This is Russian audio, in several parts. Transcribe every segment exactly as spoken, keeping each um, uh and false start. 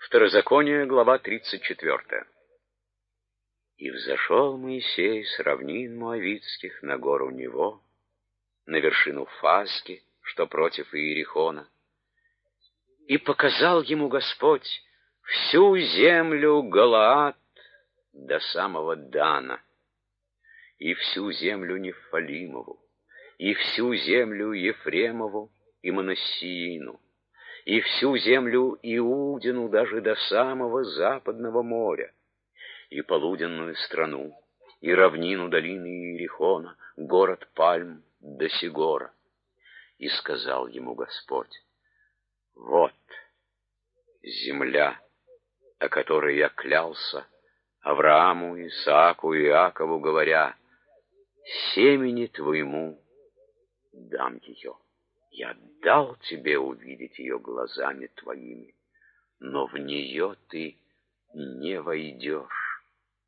Второзаконие, глава тридцать четвёртая. И взошел Моисей с равнин Моавитских на гору Нево, на вершину Фазги, что против Иерихона, и показал ему Господь всю землю Галаад до самого Дана, и всю землю Нефалимову, и всю землю Ефремову и Манассиину, и всю землю Иудину даже до самого западного моря, и полуденную страну, и равнину долины Иерихона, город Пальм до Сигора. И сказал ему Господь: вот земля, о которой я клялся Аврааму, Исааку и Иакову, говоря: семени твоему дам ее. Я дал тебе увидеть ее глазами твоими, но в нее ты не войдешь.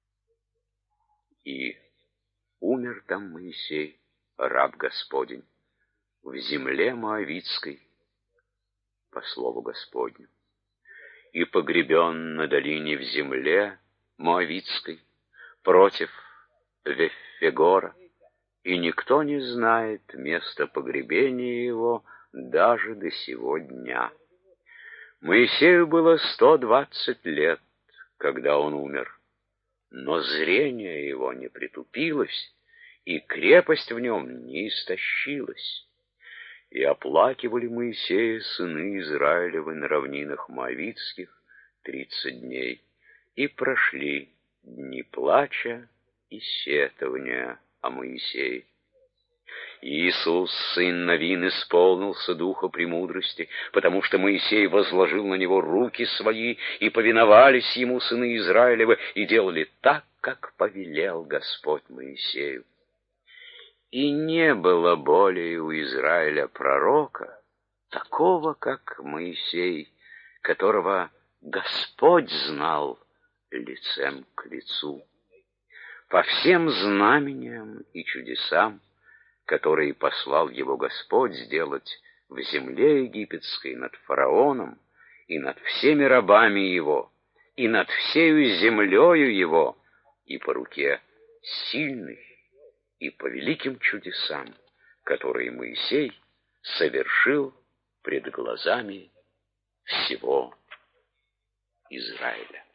И умер там Моисей, раб Господень, в земле Моавитской, по слову Господню, и погребен на долине в земле Моавитской, против Веффегора, и никто не знает места погребения его даже до сего дня. Моисею было сто двадцать лет, когда он умер, но зрение его не притупилось, и крепость в нем не истощилась. И оплакивали Моисея сыны Израилевы на равнинах Моавитских тридцать дней, и прошли дни плача и сетования о Моисее. Иисус, сын Навин, исполнился духа премудрости, потому что Моисей возложил на него руки свои, и повиновались ему сыны Израилевы, и делали так, как повелел Господь Моисею. И не было более у Израиля пророка, такого, как Моисей, которого Господь знал лицем к лицу. По всем знамениям и чудесам, которые послал его Господь сделать в земле египетской над фараоном и над всеми рабами его, и над всею землею его, и по руке сильной, и по великим чудесам, которые Моисей совершил пред глазами всего Израиля.